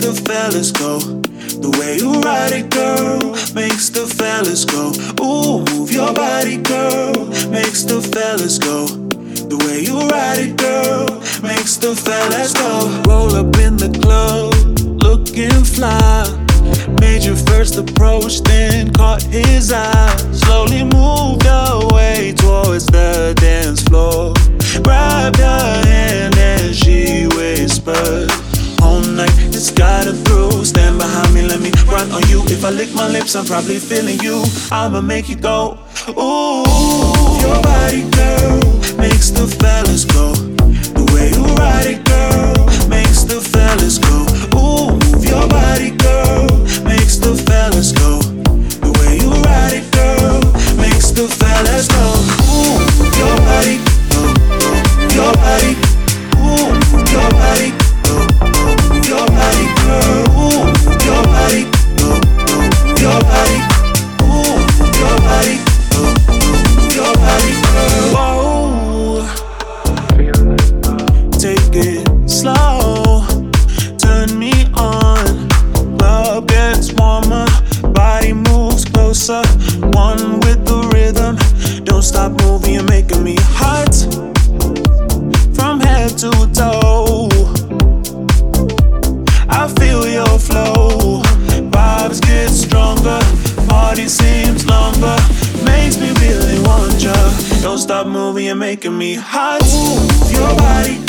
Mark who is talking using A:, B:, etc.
A: the fellas go. The way you ride it, girl, makes the fellas go. Ooh, move your body, girl, makes the fellas go. The way you ride it, girl, makes the fellas go. Roll up in the club, looking fly. Made your first approach, then caught his eye. Slowly moved away towards the dance floor. Grabbed her hand and she whispered, all night, it's got her through. Stand behind me, let me run on you. If I lick my lips, I'm probably feeling you. I'ma make you go, ooh. Your body, girl, makes the fellas go. The way you ride it, girl, makes the fellas go. Ooh, move your body, girl, makes the fellas go. The way you ride it, girl, makes the fellas go. Ooh, move your body, go, go, your body. Ooh, move your body, go, go, your body, girl. Ooh, move your body, go, go, your body. Ooh, move your body, go, go, your body, girl. Whoa, take it slow, turn me on. Club gets warmer, body moves closer. One with the rhythm, don't stop moving, you're making me hot. From head to toe, I feel your flow. Vibes get stronger, party seems longer. Makes me really want ya. Don't stop moving, you're making me hot. Move your body,